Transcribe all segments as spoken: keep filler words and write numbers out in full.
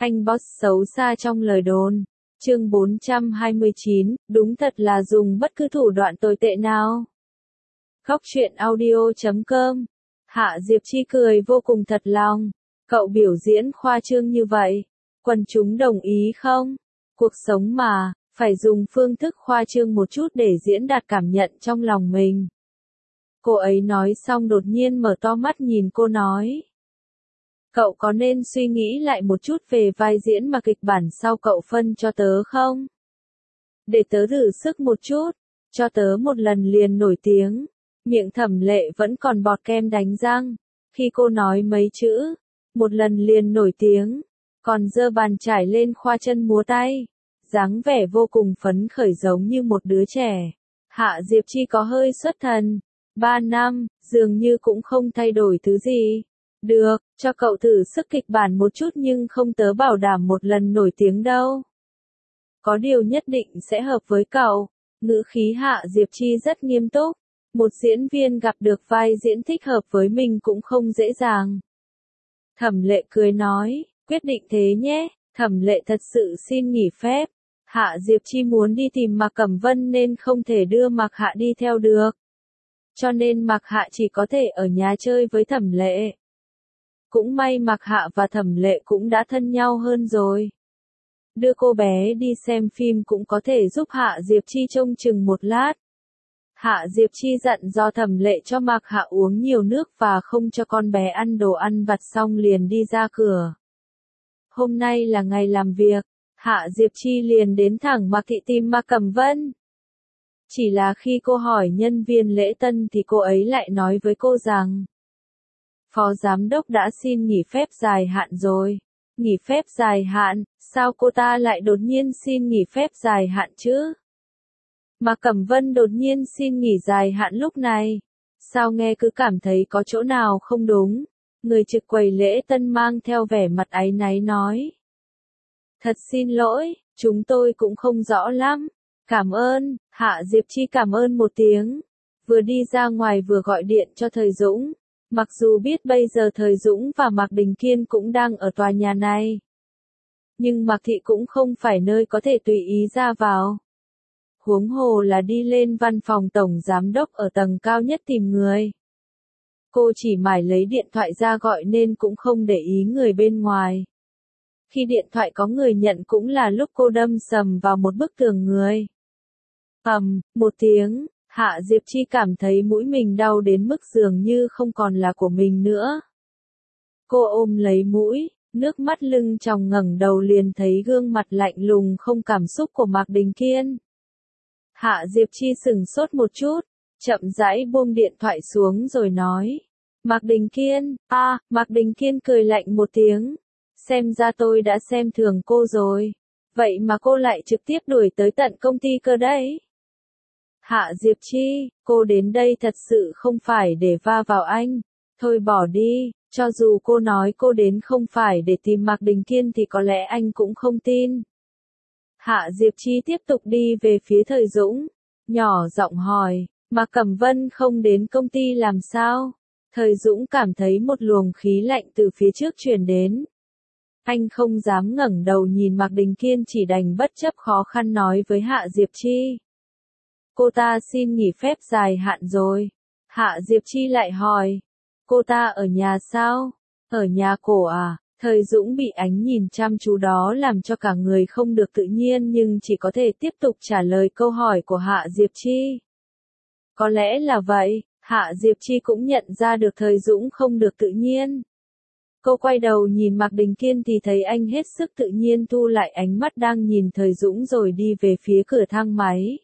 Anh boss xấu xa trong lời đồn. Chương bốn trăm hai mươi chín, đúng thật là dùng bất cứ thủ đoạn tồi tệ nào. Góc truyện audio chấm com. Hạ Diệp Chi cười vô cùng thật lòng. Cậu biểu diễn khoa trương như vậy, quần chúng đồng ý không? Cuộc sống mà, phải dùng phương thức khoa trương một chút để diễn đạt cảm nhận trong lòng mình. Cô ấy nói xong đột nhiên mở to mắt nhìn cô nói. Cậu có nên suy nghĩ lại một chút về vai diễn mà kịch bản sau cậu phân cho tớ không? Để tớ thử sức một chút, cho tớ một lần liền nổi tiếng. Miệng Thẩm Lệ vẫn còn bọt kem đánh răng. Khi cô nói mấy chữ, một lần liền nổi tiếng, còn giơ bàn chải lên khoa chân múa tay. Dáng vẻ vô cùng phấn khởi giống như một đứa trẻ. Hạ Diệp Chi có hơi xuất thần. Ba năm, dường như cũng không thay đổi thứ gì. Được, cho cậu thử sức kịch bản một chút nhưng không tớ bảo đảm một lần nổi tiếng đâu. Có điều nhất định sẽ hợp với cậu. Ngữ khí Hạ Diệp Chi rất nghiêm túc. Một diễn viên gặp được vai diễn thích hợp với mình cũng không dễ dàng. Thẩm Lệ cười nói, quyết định thế nhé. Thẩm Lệ thật sự xin nghỉ phép. Hạ Diệp Chi muốn đi tìm Mạc Cẩm Vân nên không thể đưa Mạc Hạ đi theo được. Cho nên Mạc Hạ chỉ có thể ở nhà chơi với Thẩm Lệ. Cũng may Mạc Hạ và Thẩm Lệ cũng đã thân nhau hơn rồi. Đưa cô bé đi xem phim cũng có thể giúp Hạ Diệp Chi trông chừng một lát. Hạ Diệp Chi dặn dò Thẩm Lệ cho Mạc Hạ uống nhiều nước và không cho con bé ăn đồ ăn vặt xong liền đi ra cửa. Hôm nay là ngày làm việc, Hạ Diệp Chi liền đến thẳng Mạc Thị tìm Mạc Cẩm Vân. Chỉ là khi cô hỏi nhân viên lễ tân thì cô ấy lại nói với cô rằng Phó Giám đốc đã xin nghỉ phép dài hạn rồi. Nghỉ phép dài hạn, sao cô ta lại đột nhiên xin nghỉ phép dài hạn chứ? Mạc Cẩm Vân đột nhiên xin nghỉ dài hạn lúc này. Sao nghe cứ cảm thấy có chỗ nào không đúng? Người trực quầy lễ tân mang theo vẻ mặt áy náy nói. Thật xin lỗi, chúng tôi cũng không rõ lắm. Cảm ơn, Hạ Diệp Chi cảm ơn một tiếng. Vừa đi ra ngoài vừa gọi điện cho Thời Dũng. Mặc dù biết bây giờ Thời Dũng và Mạc Đình Kiên cũng đang ở tòa nhà này. Nhưng Mạc Thị cũng không phải nơi có thể tùy ý ra vào. Huống hồ là đi lên văn phòng tổng giám đốc ở tầng cao nhất tìm người. Cô chỉ mải lấy điện thoại ra gọi nên cũng không để ý người bên ngoài. Khi điện thoại có người nhận cũng là lúc cô đâm sầm vào một bức tường người. Ầm, một tiếng, Hạ Diệp Chi cảm thấy mũi mình đau đến mức dường như không còn là của mình nữa. Cô ôm lấy mũi, nước mắt lưng tròng ngẩng đầu liền thấy gương mặt lạnh lùng không cảm xúc của Mạc Đình Kiên. Hạ Diệp Chi sững sốt một chút, chậm rãi buông điện thoại xuống rồi nói. Mạc Đình Kiên, a, à, Mạc Đình Kiên cười lạnh một tiếng. Xem ra tôi đã xem thường cô rồi. Vậy mà cô lại trực tiếp đuổi tới tận công ty cơ đấy. Hạ Diệp Chi, cô đến đây thật sự không phải để va vào anh. Thôi bỏ đi, cho dù cô nói cô đến không phải để tìm Mạc Đình Kiên thì có lẽ anh cũng không tin. Hạ Diệp Chi tiếp tục đi về phía Thời Dũng, nhỏ giọng hỏi, Mạc Cẩm Vân không đến công ty làm sao? Thời Dũng cảm thấy một luồng khí lạnh từ phía trước truyền đến. Anh không dám ngẩng đầu nhìn Mạc Đình Kiên chỉ đành bất chấp khó khăn nói với Hạ Diệp Chi. Cô ta xin nghỉ phép dài hạn rồi. Hạ Diệp Chi lại hỏi. Cô ta ở nhà sao? Ở nhà cổ à? Thời Dũng bị ánh nhìn chăm chú đó làm cho cả người không được tự nhiên nhưng chỉ có thể tiếp tục trả lời câu hỏi của Hạ Diệp Chi. Có lẽ là vậy, Hạ Diệp Chi cũng nhận ra được Thời Dũng không được tự nhiên. Cô quay đầu nhìn Mạc Đình Kiên thì thấy anh hết sức tự nhiên thu lại ánh mắt đang nhìn Thời Dũng rồi đi về phía cửa thang máy.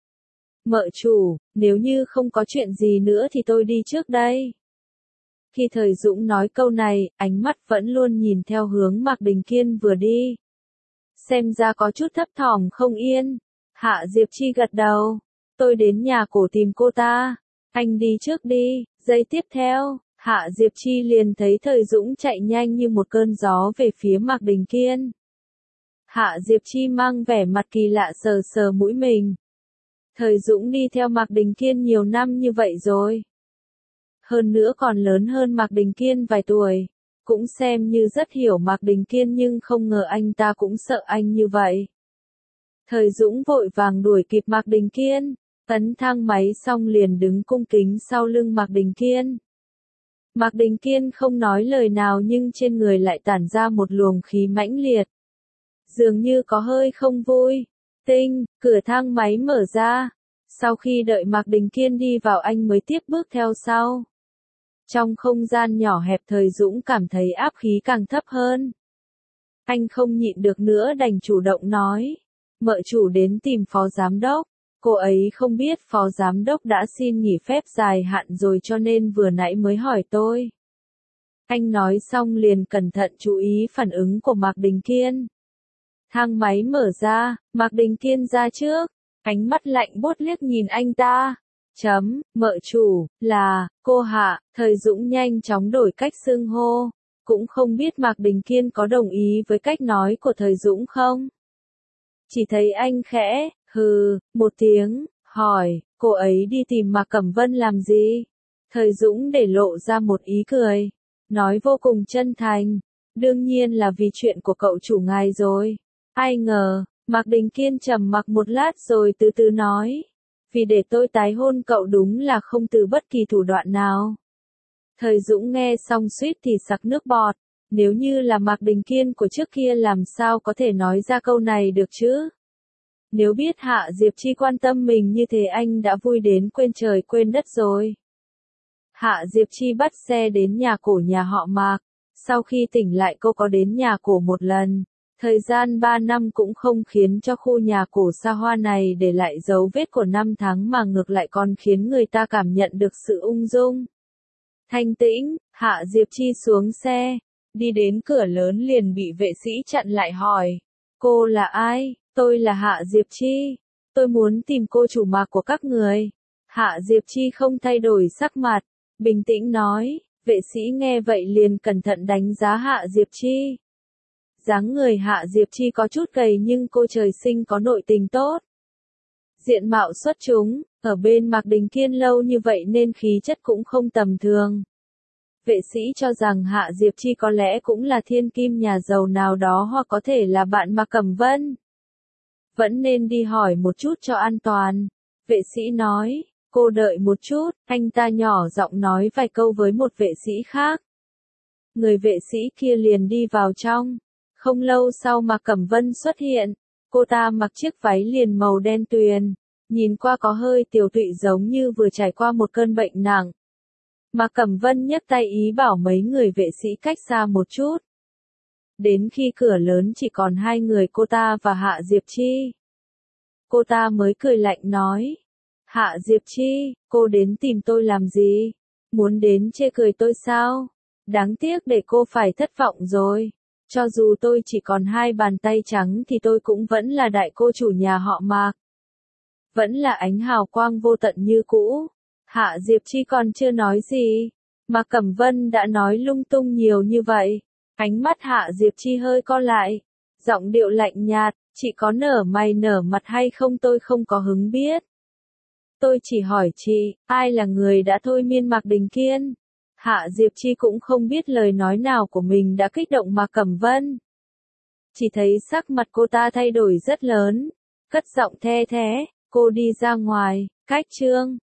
Mợ chủ, nếu như không có chuyện gì nữa thì tôi đi trước đây. Khi Thời Dũng nói câu này, ánh mắt vẫn luôn nhìn theo hướng Mạc Đình Kiên vừa đi. Xem ra có chút thấp thỏm không yên. Hạ Diệp Chi gật đầu. Tôi đến nhà cổ tìm cô ta. Anh đi trước đi. Giây tiếp theo, Hạ Diệp Chi liền thấy Thời Dũng chạy nhanh như một cơn gió về phía Mạc Đình Kiên. Hạ Diệp Chi mang vẻ mặt kỳ lạ sờ sờ mũi mình. Thời Dũng đi theo Mạc Đình Kiên nhiều năm như vậy rồi. Hơn nữa còn lớn hơn Mạc Đình Kiên vài tuổi. cũng xem như rất hiểu Mạc Đình Kiên nhưng không ngờ anh ta cũng sợ anh như vậy. Thời Dũng vội vàng đuổi kịp Mạc Đình Kiên, tấn thang máy xong liền đứng cung kính sau lưng Mạc Đình Kiên. Mạc Đình Kiên không nói lời nào nhưng trên người lại tản ra một luồng khí mãnh liệt. Dường như có hơi không vui. Tinh, cửa thang máy mở ra. Sau khi đợi Mạc Đình Kiên đi vào anh mới tiếp bước theo sau. Trong không gian nhỏ hẹp Thời Dũng cảm thấy áp khí càng thấp hơn. Anh không nhịn được nữa đành chủ động nói. Mợ chủ đến tìm phó giám đốc. Cô ấy không biết phó giám đốc đã xin nghỉ phép dài hạn rồi cho nên vừa nãy mới hỏi tôi. Anh nói xong liền cẩn thận chú ý phản ứng của Mạc Đình Kiên. Thang máy mở ra, Mạc Đình Kiên ra trước, ánh mắt lạnh buốt liếc nhìn anh ta. Chấm, mợ chủ, là, cô Hạ, Thời Dũng nhanh chóng đổi cách xưng hô. Cũng không biết Mạc Đình Kiên có đồng ý với cách nói của Thời Dũng không? Chỉ thấy anh khẽ, hừ, một tiếng, hỏi, cô ấy đi tìm Mạc Cẩm Vân làm gì? Thời Dũng để lộ ra một ý cười, nói vô cùng chân thành, đương nhiên là vì chuyện của cậu chủ ngài rồi. Ai ngờ, Mạc Đình Kiên trầm mặc một lát rồi từ từ nói, vì để tôi tái hôn cậu đúng là không từ bất kỳ thủ đoạn nào. Thời Dũng nghe xong suýt thì sặc nước bọt, nếu như là Mạc Đình Kiên của trước kia làm sao có thể nói ra câu này được chứ? Nếu biết Hạ Diệp Chi quan tâm mình như thế anh đã vui đến quên trời quên đất rồi. Hạ Diệp Chi bắt xe đến nhà cổ nhà họ Mạc, sau khi tỉnh lại cô có đến nhà cổ một lần. Thời gian ba năm cũng không khiến cho khu nhà cổ xa hoa này để lại dấu vết của năm tháng mà ngược lại còn khiến người ta cảm nhận được sự ung dung. Thanh tĩnh, Hạ Diệp Chi xuống xe, đi đến cửa lớn liền bị vệ sĩ chặn lại hỏi. Cô là ai? Tôi là Hạ Diệp Chi. Tôi muốn tìm cô chủ Mạc của các người. Hạ Diệp Chi không thay đổi sắc mặt, bình tĩnh nói. Vệ sĩ nghe vậy liền cẩn thận đánh giá Hạ Diệp Chi. Dáng người Hạ Diệp Chi có chút gầy nhưng cô trời sinh có nội tình tốt. Diện mạo xuất chúng, ở bên Mạc Đình Kiên lâu như vậy nên khí chất cũng không tầm thường. Vệ sĩ cho rằng Hạ Diệp Chi có lẽ cũng là thiên kim nhà giàu nào đó hoặc có thể là bạn Mạc Cẩm Vân. Vẫn nên đi hỏi một chút cho an toàn. Vệ sĩ nói, cô đợi một chút, anh ta nhỏ giọng nói vài câu với một vệ sĩ khác. Người vệ sĩ kia liền đi vào trong. Không lâu sau Mạc Cẩm Vân xuất hiện, cô ta mặc chiếc váy liền màu đen tuyền, nhìn qua có hơi tiều tụy giống như vừa trải qua một cơn bệnh nặng. Mạc Cẩm Vân nhấc tay ý bảo mấy người vệ sĩ cách xa một chút. Đến khi cửa lớn chỉ còn hai người cô ta và Hạ Diệp Chi. Cô ta mới cười lạnh nói. Hạ Diệp Chi, cô đến tìm tôi làm gì? Muốn đến chê cười tôi sao? Đáng tiếc để cô phải thất vọng rồi. Cho dù tôi chỉ còn hai bàn tay trắng thì tôi cũng vẫn là đại cô chủ nhà họ Mạc. Vẫn là ánh hào quang vô tận như cũ. Hạ Diệp Chi còn chưa nói gì. Mạc Cẩm Vân đã nói lung tung nhiều như vậy. Ánh mắt Hạ Diệp Chi hơi co lại. Giọng điệu lạnh nhạt, chị có nở mày nở mặt hay không tôi không có hứng biết. Tôi chỉ hỏi chị, ai là người đã thôi miên Mạc Đình Kiên? Hạ Diệp Chi cũng không biết lời nói nào của mình đã kích động Mạc Cẩm Vân. Chỉ thấy sắc mặt cô ta thay đổi rất lớn. Cất giọng the thế, cô đi ra ngoài, cách chương.